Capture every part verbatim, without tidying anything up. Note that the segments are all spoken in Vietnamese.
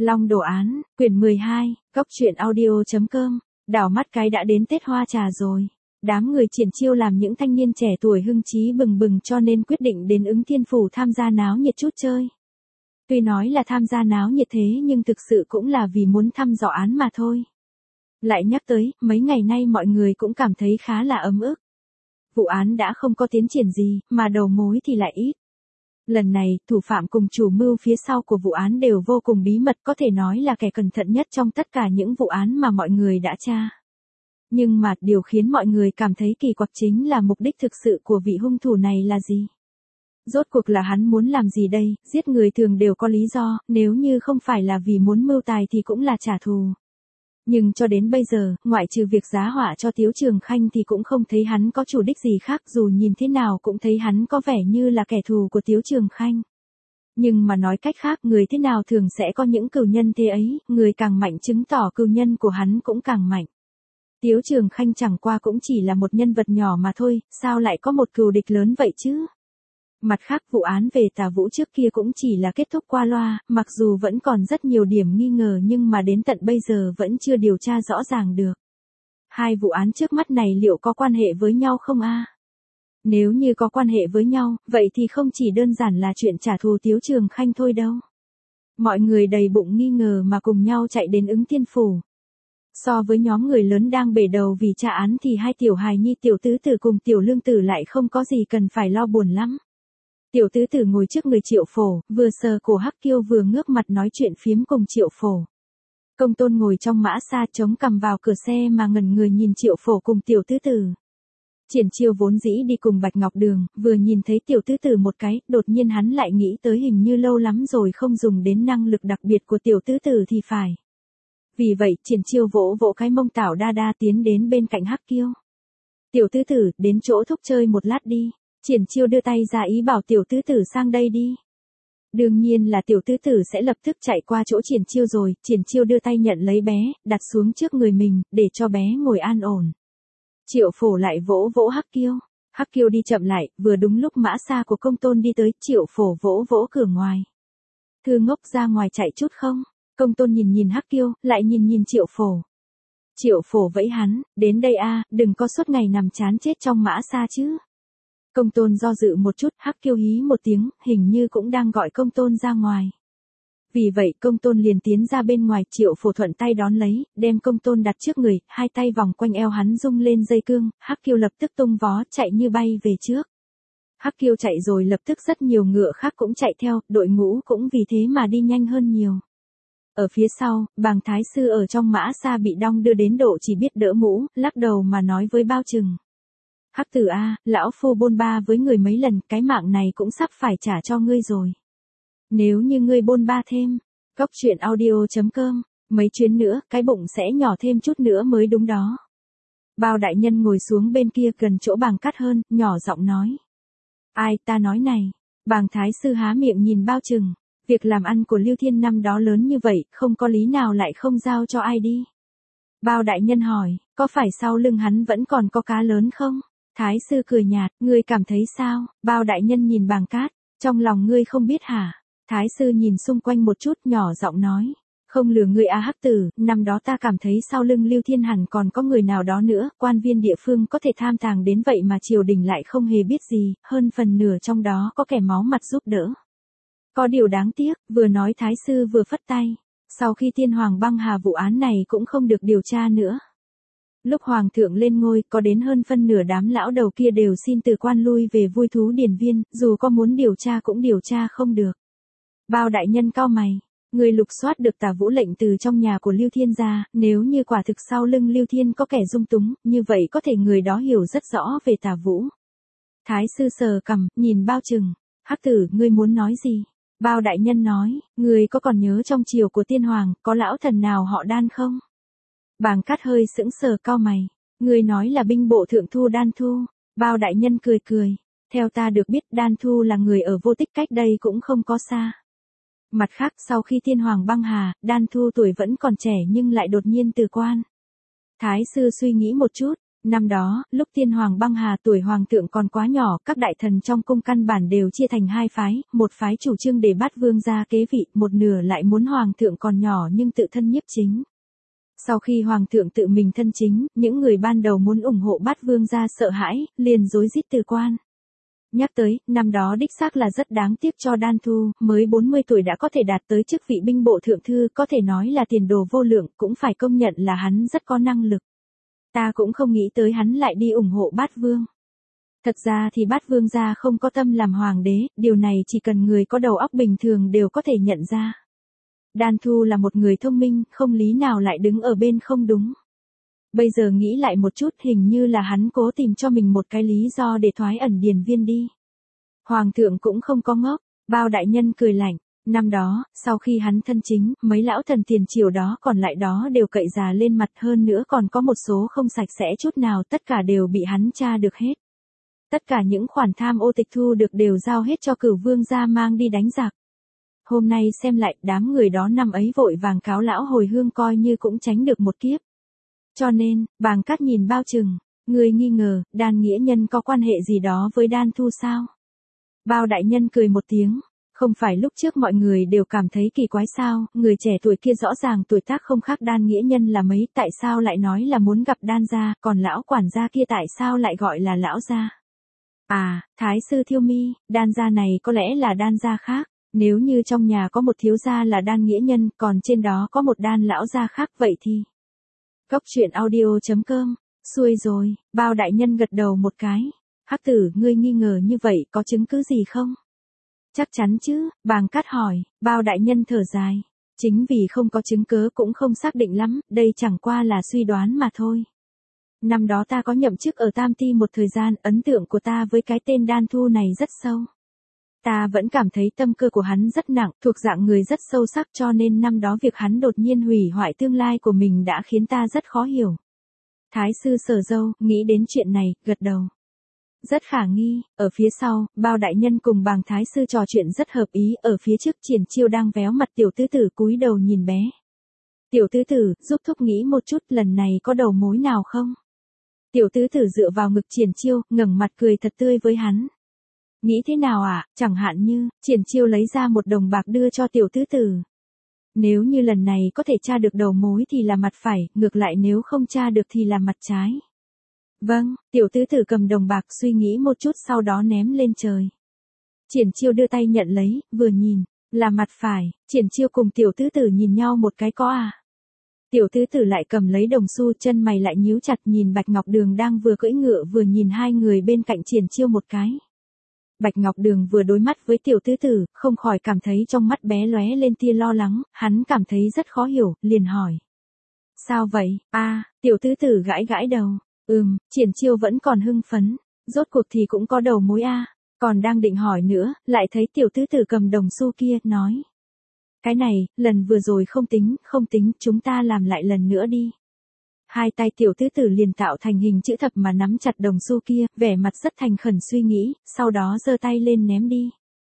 Long Đồ Án, quyển mười hai, Cốc truyện audio chấm com, đảo mắt cái đã đến Tết Hoa Trà rồi. Đám người Triển Chiêu làm những thanh niên trẻ tuổi hưng trí bừng bừng cho nên quyết định đến Ứng Thiên Phủ tham gia náo nhiệt chút chơi. Tuy nói là tham gia náo nhiệt thế nhưng thực sự cũng là vì muốn thăm dò án mà thôi. Lại nhắc tới, mấy ngày nay mọi người cũng cảm thấy khá là ấm ức. Vụ án đã không có tiến triển gì, mà đầu mối thì lại ít. Lần này, thủ phạm cùng chủ mưu phía sau của vụ án đều vô cùng bí mật, có thể nói là kẻ cẩn thận nhất trong tất cả những vụ án mà mọi người đã tra. Nhưng mà, điều khiến mọi người cảm thấy kỳ quặc chính là mục đích thực sự của vị hung thủ này là gì? Rốt cuộc là hắn muốn làm gì đây? Giết người thường đều có lý do, nếu như không phải là vì muốn mưu tài thì cũng là trả thù. Nhưng cho đến bây giờ, ngoại trừ việc giá họa cho Tiếu Trường Khanh thì cũng không thấy hắn có chủ đích gì khác, dù nhìn thế nào cũng thấy hắn có vẻ như là kẻ thù của Tiếu Trường Khanh. Nhưng mà nói cách khác, người thế nào thường sẽ có những cừu nhân thế ấy, người càng mạnh chứng tỏ cừu nhân của hắn cũng càng mạnh. Tiếu Trường Khanh chẳng qua cũng chỉ là một nhân vật nhỏ mà thôi, sao lại có một cừu địch lớn vậy chứ? Mặt khác, vụ án về Tả Vũ trước kia cũng chỉ là kết thúc qua loa, mặc dù vẫn còn rất nhiều điểm nghi ngờ nhưng mà đến tận bây giờ vẫn chưa điều tra rõ ràng được. Hai vụ án trước mắt này liệu có quan hệ với nhau không a? Nếu như có quan hệ với nhau, vậy thì không chỉ đơn giản là chuyện trả thù Tiếu Trường Khanh thôi đâu. Mọi người đầy bụng nghi ngờ mà cùng nhau chạy đến Ứng Thiên Phủ. So với nhóm người lớn đang bể đầu vì tra án thì hai tiểu hài nhi tiểu tứ tử cùng tiểu lương tử lại không có gì cần phải lo buồn lắm. Tiểu tứ tử ngồi trước người Triệu Phổ, vừa sờ cổ Hắc Kiêu vừa ngước mặt nói chuyện phiếm cùng Triệu Phổ. Công Tôn ngồi trong mã xa chống cằm vào cửa xe mà ngẩn người nhìn Triệu Phổ cùng tiểu tứ tử. Triển Chiêu vốn dĩ đi cùng Bạch Ngọc Đường, vừa nhìn thấy tiểu tứ tử một cái, đột nhiên hắn lại nghĩ tới hình như lâu lắm rồi không dùng đến năng lực đặc biệt của tiểu tứ tử thì phải. Vì vậy, Triển Chiêu vỗ vỗ cái mông Tảo Đa Đa tiến đến bên cạnh Hắc Kiêu. Tiểu tứ tử, đến chỗ thúc chơi một lát đi. Triển Chiêu đưa tay ra ý bảo tiểu tứ tử sang đây đi. Đương nhiên là tiểu tứ tử sẽ lập tức chạy qua chỗ Triển Chiêu rồi, Triển Chiêu đưa tay nhận lấy bé, đặt xuống trước người mình, để cho bé ngồi an ổn. Triệu Phổ lại vỗ vỗ Hắc Kiêu. Hắc Kiêu đi chậm lại, vừa đúng lúc mã xa của Công Tôn đi tới, Triệu Phổ vỗ vỗ cửa ngoài. Thư ngốc ra ngoài chạy chút không? Công Tôn nhìn nhìn Hắc Kiêu, lại nhìn nhìn Triệu Phổ. Triệu Phổ vẫy hắn, đến đây a, đừng có suốt ngày nằm chán chết trong mã xa chứ. Công Tôn do dự một chút, Hắc Kiêu hí một tiếng, hình như cũng đang gọi Công Tôn ra ngoài. Vì vậy Công Tôn liền tiến ra bên ngoài, Triệu Phổ thuận tay đón lấy, đem Công Tôn đặt trước người, hai tay vòng quanh eo hắn rung lên dây cương, Hắc Kiêu lập tức tung vó chạy như bay về trước. Hắc Kiêu chạy rồi lập tức rất nhiều ngựa khác cũng chạy theo, đội ngũ cũng vì thế mà đi nhanh hơn nhiều. Ở phía sau, Bàng Thái Sư ở trong mã xa bị đong đưa đến độ chỉ biết đỡ mũ, lắc đầu mà nói với Bao Trừng. Hắc tử a, lão phu bôn ba với người mấy lần, cái mạng này cũng sắp phải trả cho ngươi rồi. Nếu như ngươi bôn ba thêm, Cốc truyện audio chấm com, mấy chuyến nữa, cái bụng sẽ nhỏ thêm chút nữa mới đúng đó. Bao đại nhân ngồi xuống bên kia gần chỗ Bàng Cát hơn, nhỏ giọng nói. Ai ta nói này? Bàng Thái Sư há miệng nhìn Bao Trừng, việc làm ăn của Lưu Thiên năm đó lớn như vậy, không có lý nào lại không giao cho ai đi. Bao đại nhân hỏi, có phải sau lưng hắn vẫn còn có cá lớn không? Thái Sư cười nhạt, ngươi cảm thấy sao? Bao đại nhân nhìn Bàng Cát, trong lòng ngươi không biết hả? Thái Sư nhìn xung quanh một chút, nhỏ giọng nói, không lừa ngươi a Hắc tử, năm đó ta cảm thấy sau lưng Lưu Thiên hẳn còn có người nào đó nữa, quan viên địa phương có thể tham tàng đến vậy mà triều đình lại không hề biết gì, hơn phần nửa trong đó có kẻ máu mặt giúp đỡ. Có điều đáng tiếc, vừa nói Thái Sư vừa phất tay, sau khi Thiên Hoàng băng hà vụ án này cũng không được điều tra nữa. Lúc Hoàng thượng lên ngôi, có đến hơn phân nửa đám lão đầu kia đều xin từ quan lui về vui thú điển viên, dù có muốn điều tra cũng điều tra không được. Bao đại nhân cau mày, người lục soát được Tả Vũ lệnh từ trong nhà của Lưu Thiên ra, nếu như quả thực sau lưng Lưu Thiên có kẻ dung túng, như vậy có thể người đó hiểu rất rõ về Tả Vũ. Thái Sư sờ cằm, nhìn Bao Trừng, Hắc tử, ngươi muốn nói gì? Bao đại nhân nói, người có còn nhớ trong triều của Tiên Hoàng, có lão thần nào họ Đan không? Bàng Cát hơi sững sờ cau mày, người nói là binh bộ thượng thư Đan Thu. Bao đại nhân cười cười, theo ta được biết Đan Thu là người ở Vô Tích cách đây cũng không có xa. Mặt khác sau khi Thiên Hoàng băng hà, Đan Thu tuổi vẫn còn trẻ nhưng lại đột nhiên từ quan. Thái Sư suy nghĩ một chút, Năm đó, lúc tiên hoàng băng hà tuổi hoàng thượng còn quá nhỏ, các đại thần trong cung căn bản đều chia thành hai phái, một phái chủ trương để Bát Vương gia kế vị, một nửa lại muốn hoàng thượng còn nhỏ nhưng tự thân nhiếp chính. Sau khi hoàng thượng tự mình thân chính, những người ban đầu muốn ủng hộ Bát Vương gia sợ hãi, liền rối rít từ quan. Nhắc tới, năm đó đích xác là rất đáng tiếc cho Đan Thu, mới bốn mươi tuổi đã có thể đạt tới chức vị binh bộ thượng thư, có thể nói là tiền đồ vô lượng, cũng phải công nhận là hắn rất có năng lực. Ta cũng không nghĩ tới hắn lại đi ủng hộ Bát Vương. Thật ra thì Bát Vương gia không có tâm làm hoàng đế, điều này chỉ cần người có đầu óc bình thường đều có thể nhận ra. Đan Thu là một người thông minh, không lý nào lại đứng ở bên không đúng. Bây giờ nghĩ lại một chút, hình như là hắn cố tìm cho mình một cái lý do để thoái ẩn Điền Viên đi. Hoàng thượng cũng không có ngốc, Bao đại nhân cười lạnh. Năm đó, sau khi hắn thân chính, mấy lão thần tiền triều đó còn lại đó đều cậy già lên mặt, hơn nữa còn có một số không sạch sẽ chút nào, tất cả đều bị hắn tra được hết. Tất cả những khoản tham ô tịch thu được đều giao hết cho Cửu Vương gia mang đi đánh giặc. Hôm nay xem lại, đám người đó năm ấy vội vàng cáo lão hồi hương coi như cũng tránh được một kiếp. Cho nên, Bàng Cát nhìn Bao Trừng, người nghi ngờ, Đan nghĩa nhân có quan hệ gì đó với Đan Thu sao? Bao đại nhân cười một tiếng, không phải lúc trước mọi người đều cảm thấy kỳ quái sao, người trẻ tuổi kia rõ ràng tuổi tác không khác Đan nghĩa nhân là mấy, tại sao lại nói là muốn gặp Đan gia, còn lão quản gia kia tại sao lại gọi là lão gia? À, Thái sư Thiêu Mi, Đan gia này có lẽ là Đan gia khác. Nếu như trong nhà có một thiếu gia là Đan nghĩa nhân, còn trên đó có một Đan lão gia khác, vậy thì. Góc truyện audio chấm com, xuôi rồi, Bao đại nhân gật đầu một cái. Hắc tử, ngươi nghi ngờ như vậy có chứng cứ gì không? Chắc chắn chứ, Bàng Cát hỏi. Bao đại nhân thở dài. Chính vì không có chứng cứ cũng không xác định lắm, đây chẳng qua là suy đoán mà thôi. Năm đó ta có nhậm chức ở Tam Ti một thời gian, ấn tượng của ta với cái tên Đan Thu này rất sâu. Ta vẫn cảm thấy tâm cơ của hắn rất nặng, thuộc dạng người rất sâu sắc, cho nên năm đó việc hắn đột nhiên hủy hoại tương lai của mình đã khiến ta rất khó hiểu. Thái sư Sở Dâu, nghĩ đến chuyện này, gật đầu. Rất khả nghi, ở phía sau, Bao đại nhân cùng Bàng Thái sư trò chuyện rất hợp ý, ở phía trước Triển Chiêu đang véo mặt tiểu tứ tử cúi đầu nhìn bé. Tiểu tứ tử, giúp thúc nghĩ một chút, lần này có đầu mối nào không? Tiểu tứ tử dựa vào ngực Triển Chiêu, ngẩng mặt cười thật tươi với hắn. Nghĩ thế nào ạ, à? Chẳng hạn như, Triển Chiêu lấy ra một đồng bạc đưa cho tiểu tứ tử. Nếu như lần này có thể tra được đầu mối thì là mặt phải, ngược lại nếu không tra được thì là mặt trái. Vâng, tiểu tứ tử cầm đồng bạc suy nghĩ một chút sau đó ném lên trời. Triển Chiêu đưa tay nhận lấy, vừa nhìn, là mặt phải, Triển Chiêu cùng tiểu tứ tử nhìn nhau một cái có à. Tiểu tứ tử lại cầm lấy đồng xu, chân mày lại nhíu chặt, nhìn Bạch Ngọc Đường đang vừa cưỡi ngựa vừa nhìn hai người bên cạnh Triển Chiêu một cái. Bạch Ngọc Đường vừa đối mắt với tiểu tứ tử, không khỏi cảm thấy trong mắt bé lóe lên tia lo lắng, hắn cảm thấy rất khó hiểu, liền hỏi. Sao vậy, a à, tiểu tứ tử gãi gãi đầu, ừm, Triển Chiêu vẫn còn hưng phấn, rốt cuộc thì cũng có đầu mối a à. Còn đang định hỏi nữa, lại thấy tiểu tứ tử cầm đồng xu kia, nói. Cái này, lần vừa rồi không tính, không tính, chúng ta làm lại lần nữa đi. Hai tay tiểu tứ tử liền tạo thành hình chữ thập mà nắm chặt đồng xu kia, vẻ mặt rất thành khẩn suy nghĩ, sau đó giơ tay lên ném đi.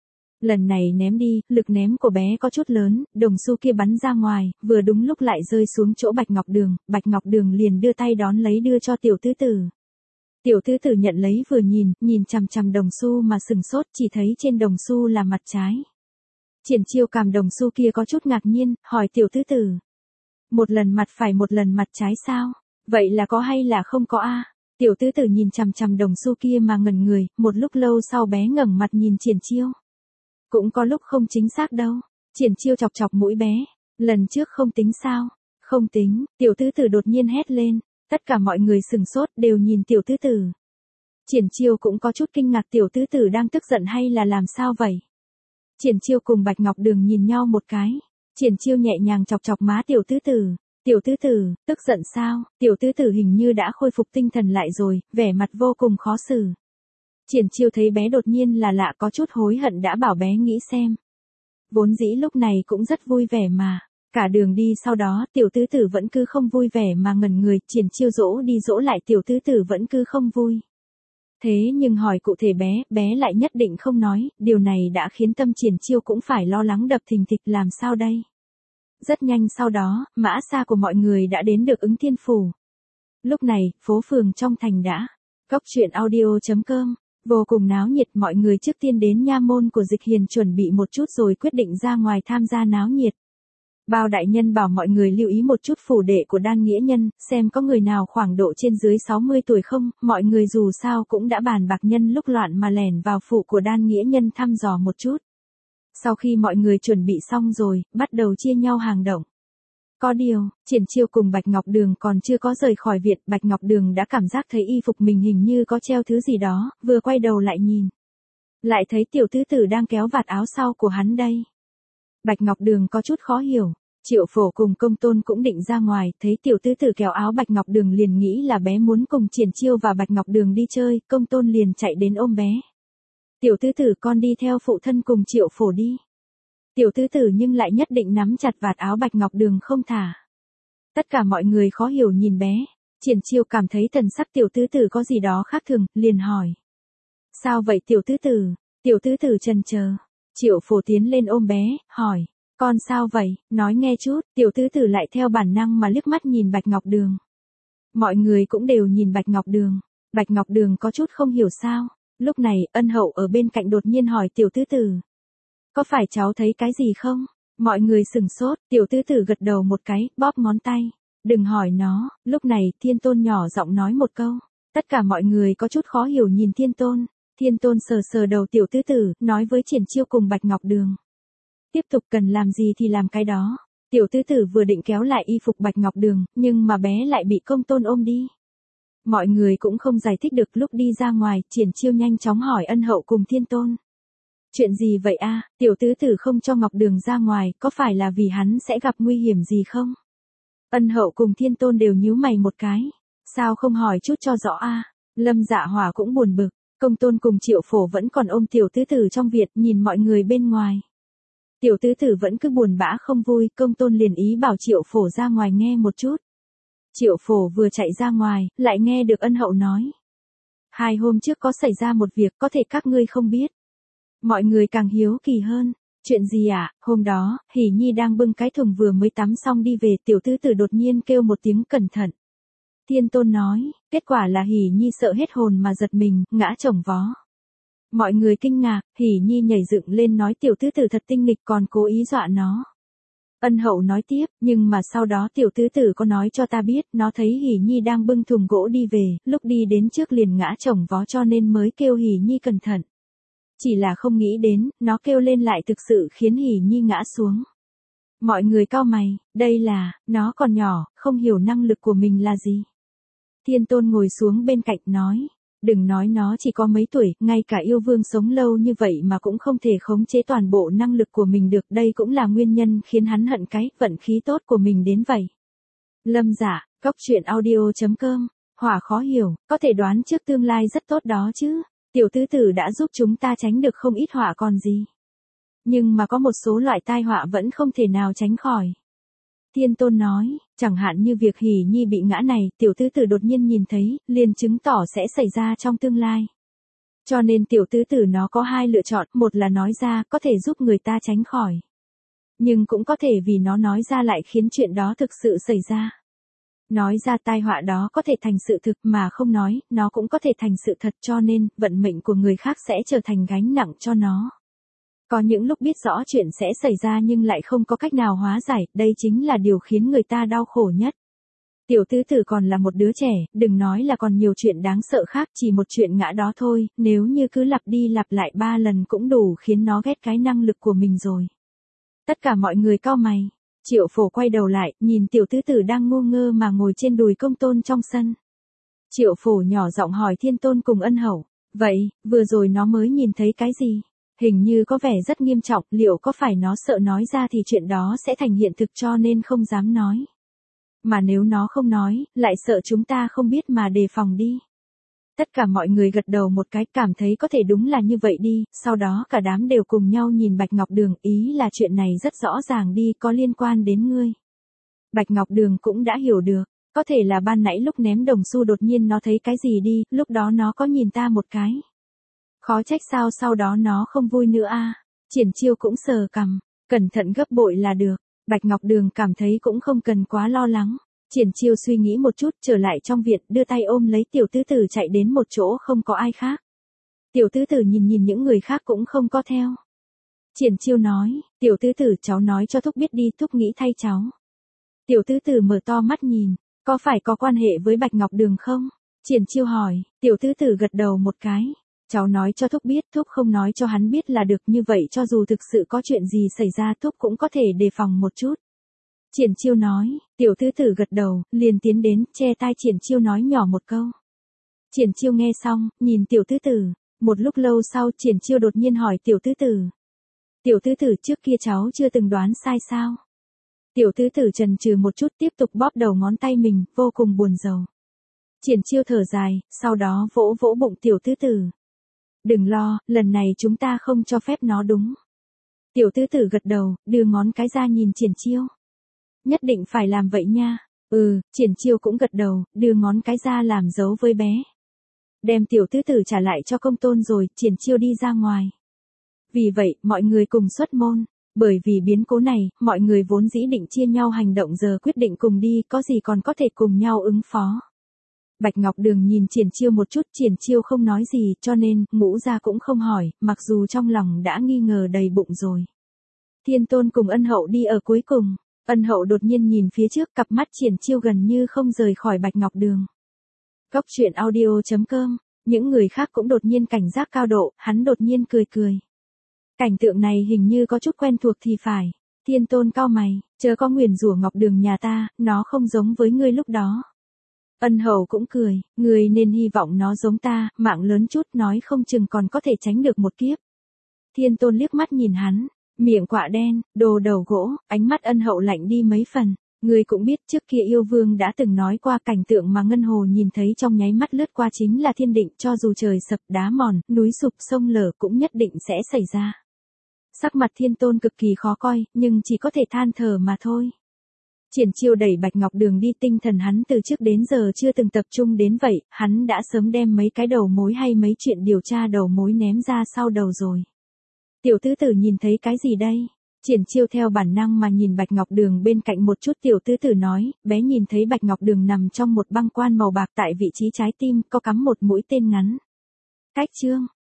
Lần này ném đi, lực ném của bé có chút lớn, đồng xu kia bắn ra ngoài, vừa đúng lúc lại rơi xuống chỗ Bạch Ngọc Đường, Bạch Ngọc Đường liền đưa tay đón lấy đưa cho tiểu tứ tử. Tiểu tứ tử nhận lấy vừa nhìn, nhìn chằm chằm đồng xu mà sừng sốt, chỉ thấy trên đồng xu là mặt trái. Triển Chiêu cầm đồng xu kia có chút ngạc nhiên, hỏi tiểu tứ tử. Một lần mặt phải một lần mặt trái sao? Vậy là có hay là không có a? À? Tiểu tứ tử nhìn chằm chằm đồng xu kia mà ngẩn người, một lúc lâu sau bé ngẩng mặt nhìn Triển Chiêu. Cũng có lúc không chính xác đâu. Triển Chiêu chọc chọc mũi bé. Lần trước không tính sao? Không tính, tiểu tứ tử đột nhiên hét lên. Tất cả mọi người sừng sốt đều nhìn tiểu tứ tử. Triển Chiêu cũng có chút kinh ngạc, tiểu tứ tử đang tức giận hay là làm sao vậy? Triển Chiêu cùng Bạch Ngọc Đường nhìn nhau một cái. Triển Chiêu nhẹ nhàng chọc chọc má tiểu tứ tử. Tiểu tứ tử, tức giận sao? Tiểu tứ tử hình như đã khôi phục tinh thần lại rồi, vẻ mặt vô cùng khó xử. Triển Chiêu thấy bé đột nhiên là lạ, có chút hối hận đã bảo bé nghĩ xem. Vốn dĩ lúc này cũng rất vui vẻ mà. Cả đường đi sau đó tiểu tứ tử vẫn cứ không vui vẻ mà ngẩn người, Triển Chiêu dỗ đi dỗ lại tiểu tứ tử vẫn cứ không vui. Thế nhưng hỏi cụ thể bé, bé lại nhất định không nói, điều này đã khiến tâm Triển Chiêu cũng phải lo lắng đập thình thịch, làm sao đây? Rất nhanh sau đó, mã xa của mọi người đã đến được Ứng Thiên Phủ. Lúc này, phố phường trong thành đã. Góc chuyện audio chấm com. Vô cùng náo nhiệt, mọi người trước tiên đến nha môn của Dịch Hiền chuẩn bị một chút rồi quyết định ra ngoài tham gia náo nhiệt. Bao đại nhân bảo mọi người lưu ý một chút phủ đệ của Đan Nghĩa Nhân, xem có người nào khoảng độ trên dưới sáu mươi tuổi không, mọi người dù sao cũng đã bàn bạc nhân lúc loạn mà lẻn vào phủ của Đan Nghĩa Nhân thăm dò một chút. Sau khi mọi người chuẩn bị xong rồi, bắt đầu chia nhau hàng động. Có điều, Triển Chiêu cùng Bạch Ngọc Đường còn chưa có rời khỏi viện, Bạch Ngọc Đường đã cảm giác thấy y phục mình hình như có treo thứ gì đó, vừa quay đầu lại nhìn. Lại thấy tiểu tứ tử đang kéo vạt áo sau của hắn đây. Bạch Ngọc Đường có chút khó hiểu, Triệu Phổ cùng Công Tôn cũng định ra ngoài, thấy tiểu tứ tử kéo áo Bạch Ngọc Đường liền nghĩ là bé muốn cùng Triển Chiêu và Bạch Ngọc Đường đi chơi, Công Tôn liền chạy đến ôm bé. Tiểu tứ tử con đi theo phụ thân cùng Triệu Phổ đi. Tiểu tứ tử nhưng lại nhất định nắm chặt vạt áo Bạch Ngọc Đường không thả. Tất cả mọi người khó hiểu nhìn bé, Triển Chiêu cảm thấy thần sắc tiểu tứ tử có gì đó khác thường, liền hỏi. Sao vậy tiểu tứ tử? Tiểu tứ tử chần chờ. Triệu Phổ tiến lên ôm bé, hỏi. Con sao vậy, nói nghe chút, tiểu tứ tử lại theo bản năng mà liếc mắt nhìn Bạch Ngọc Đường. Mọi người cũng đều nhìn Bạch Ngọc Đường. Bạch Ngọc Đường có chút không hiểu sao. Lúc này, Ân Hậu ở bên cạnh đột nhiên hỏi tiểu tứ tử. Có phải cháu thấy cái gì không? Mọi người sừng sốt, tiểu tứ tử gật đầu một cái, bóp ngón tay. Đừng hỏi nó, lúc này Thiên Tôn nhỏ giọng nói một câu. Tất cả mọi người có chút khó hiểu nhìn Thiên Tôn. Thiên Tôn sờ sờ đầu tiểu tứ tử, nói với Triển Chiêu cùng Bạch Ngọc Đường. Tiếp tục cần làm gì thì làm cái đó. Tiểu tứ tử vừa định kéo lại y phục Bạch Ngọc Đường, nhưng mà bé lại bị Công Tôn ôm đi. Mọi người cũng không giải thích được, lúc đi ra ngoài, Triển Chiêu nhanh chóng hỏi Ân Hậu cùng Thiên Tôn. Chuyện gì vậy a? Tiểu tứ tử không cho Ngọc Đường ra ngoài, có phải là vì hắn sẽ gặp nguy hiểm gì không? Ân Hậu cùng Thiên Tôn đều nhíu mày một cái. Sao không hỏi chút cho rõ a? Lâm Dạ Hỏa cũng buồn bực. Công Tôn cùng Triệu Phổ vẫn còn ôm tiểu tứ tử trong viện, nhìn mọi người bên ngoài. Tiểu tứ tử vẫn cứ buồn bã không vui, Công Tôn liền ý bảo Triệu Phổ ra ngoài nghe một chút. Triệu Phổ vừa chạy ra ngoài, lại nghe được Ân Hậu nói. Hai hôm trước có xảy ra một việc có thể các ngươi không biết. Mọi người càng hiếu kỳ hơn. Chuyện gì ạ? À? Hôm đó, Hỷ Nhi đang bưng cái thùng vừa mới tắm xong đi về, tiểu tứ tử đột nhiên kêu một tiếng cẩn thận. Thiên Tôn nói, kết quả là Hỷ Nhi sợ hết hồn mà giật mình, ngã chồng vó. Mọi người kinh ngạc, Hỷ Nhi nhảy dựng lên nói tiểu tứ tử thật tinh nghịch còn cố ý dọa nó. Ân Hậu nói tiếp, nhưng mà sau đó tiểu tứ tử có nói cho ta biết, nó thấy Hỷ Nhi đang bưng thùng gỗ đi về, lúc đi đến trước liền ngã chồng vó cho nên mới kêu Hỷ Nhi cẩn thận. Chỉ là không nghĩ đến, nó kêu lên lại thực sự khiến Hỷ Nhi ngã xuống. Mọi người cau mày, đây là, nó còn nhỏ, không hiểu năng lực của mình là gì. Thiên Tôn ngồi xuống bên cạnh nói, đừng nói nó chỉ có mấy tuổi, ngay cả yêu vương sống lâu như vậy mà cũng không thể khống chế toàn bộ năng lực của mình được, đây cũng là nguyên nhân khiến hắn hận cái vận khí tốt của mình đến vậy. Lâm Dạ, góc chuyện audio chấm com, Hỏa khó hiểu, có thể đoán trước tương lai rất tốt đó chứ. Tiểu tứ tử đã giúp chúng ta tránh được không ít họa còn gì. Nhưng mà có một số loại tai họa vẫn không thể nào tránh khỏi. Thiên Tôn nói, chẳng hạn như việc Hỷ Nhi bị ngã này, tiểu tứ tử đột nhiên nhìn thấy, liền chứng tỏ sẽ xảy ra trong tương lai. Cho nên tiểu tứ tử nó có hai lựa chọn, một là nói ra, có thể giúp người ta tránh khỏi. Nhưng cũng có thể vì nó nói ra lại khiến chuyện đó thực sự xảy ra. Nói ra tai họa đó có thể thành sự thực mà không nói, nó cũng có thể thành sự thật cho nên, vận mệnh của người khác sẽ trở thành gánh nặng cho nó. Có những lúc biết rõ chuyện sẽ xảy ra nhưng lại không có cách nào hóa giải, đây chính là điều khiến người ta đau khổ nhất. Tiểu tứ tử còn là một đứa trẻ, đừng nói là còn nhiều chuyện đáng sợ khác, chỉ một chuyện ngã đó thôi, nếu như cứ lặp đi lặp lại ba lần cũng đủ khiến nó ghét cái năng lực của mình rồi. Tất cả mọi người cau mày. Triệu Phổ quay đầu lại, nhìn tiểu tứ tử đang ngu ngơ mà ngồi trên đùi Công Tôn trong sân. Triệu Phổ nhỏ giọng hỏi Thiên Tôn cùng Ân Hậu, vậy, vừa rồi nó mới nhìn thấy cái gì? Hình như có vẻ rất nghiêm trọng, liệu có phải nó sợ nói ra thì chuyện đó sẽ thành hiện thực cho nên không dám nói? Mà nếu nó không nói, lại sợ chúng ta không biết mà đề phòng đi. Tất cả mọi người gật đầu một cái, cảm thấy có thể đúng là như vậy đi, sau đó cả đám đều cùng nhau nhìn Bạch Ngọc Đường, ý là chuyện này rất rõ ràng đi, có liên quan đến ngươi. Bạch Ngọc Đường cũng đã hiểu được, có thể là ban nãy lúc ném đồng xu đột nhiên nó thấy cái gì đi, lúc đó nó có nhìn ta một cái. Khó trách sao sau đó nó không vui nữa a. Triển Chiêu cũng sờ cằm, cẩn thận gấp bội là được. Bạch Ngọc Đường cảm thấy cũng không cần quá lo lắng. Triển Chiêu suy nghĩ một chút, trở lại trong viện, đưa tay ôm lấy tiểu tứ tử chạy đến một chỗ không có ai khác. Tiểu tứ tử nhìn nhìn những người khác cũng không có theo. Triển Chiêu nói, tiểu tứ tử cháu nói cho thúc biết đi, thúc nghĩ thay cháu. Tiểu tứ tử mở to mắt nhìn, có phải có quan hệ với Bạch Ngọc Đường không? Triển Chiêu hỏi, tiểu tứ tử gật đầu một cái. Cháu nói cho thúc biết, thúc không nói cho hắn biết là được, như vậy cho dù thực sự có chuyện gì xảy ra thúc cũng có thể đề phòng một chút. Triển Chiêu nói, tiểu tứ tử gật đầu, liền tiến đến, che tai Triển Chiêu nói nhỏ một câu. Triển Chiêu nghe xong, nhìn tiểu tứ tử, một lúc lâu sau Triển Chiêu đột nhiên hỏi tiểu tứ tử. Tiểu tứ tử trước kia cháu chưa từng đoán sai sao? Tiểu tứ tử chần chừ một chút tiếp tục bóp đầu ngón tay mình, vô cùng buồn rầu. Triển Chiêu thở dài, sau đó vỗ vỗ bụng tiểu tứ tử. Đừng lo, lần này chúng ta không cho phép nó đúng. Tiểu tứ tử gật đầu, đưa ngón cái ra nhìn Triển Chiêu. Nhất định phải làm vậy nha. Ừ, Triển Chiêu cũng gật đầu, đưa ngón cái ra làm dấu với bé. Đem tiểu tứ tử trả lại cho công tôn rồi, Triển Chiêu đi ra ngoài. Vì vậy, mọi người cùng xuất môn. Bởi vì biến cố này, mọi người vốn dĩ định chia nhau hành động giờ quyết định cùng đi, có gì còn có thể cùng nhau ứng phó. Bạch Ngọc Đường nhìn Triển Chiêu một chút, Triển Chiêu không nói gì, cho nên, Ngũ Gia cũng không hỏi, mặc dù trong lòng đã nghi ngờ đầy bụng rồi. Thiên Tôn cùng Ân Hậu đi ở cuối cùng, Ân Hậu đột nhiên nhìn phía trước, cặp mắt Triển Chiêu gần như không rời khỏi Bạch Ngọc Đường. Cốc truyện audio chấm com, những người khác cũng đột nhiên cảnh giác cao độ, hắn đột nhiên cười cười. Cảnh tượng này hình như có chút quen thuộc thì phải. Thiên Tôn cau mày, chớ có nguyền rủa Ngọc Đường nhà ta, nó không giống với ngươi lúc đó. Ân Hầu cũng cười, ngươi nên hy vọng nó giống ta, mạng lớn chút nói không chừng còn có thể tránh được một kiếp. Thiên Tôn liếc mắt nhìn hắn, miệng quạ đen, đồ đầu gỗ, ánh mắt Ân Hậu lạnh đi mấy phần. Ngươi cũng biết trước kia yêu vương đã từng nói qua cảnh tượng mà Ngân Hồ nhìn thấy trong nháy mắt lướt qua chính là thiên định, cho dù trời sập đá mòn, núi sụp sông lở cũng nhất định sẽ xảy ra. Sắc mặt Thiên Tôn cực kỳ khó coi, nhưng chỉ có thể than thở mà thôi. Triển Chiêu đẩy Bạch Ngọc Đường đi, tinh thần hắn từ trước đến giờ chưa từng tập trung đến vậy, hắn đã sớm đem mấy cái đầu mối hay mấy chuyện điều tra đầu mối ném ra sau đầu rồi. Tiểu tứ tử nhìn thấy cái gì đây? Triển Chiêu theo bản năng mà nhìn Bạch Ngọc Đường bên cạnh một chút, tiểu tứ tử nói, bé nhìn thấy Bạch Ngọc Đường nằm trong một băng quan màu bạc, tại vị trí trái tim có cắm một mũi tên ngắn. Cách chương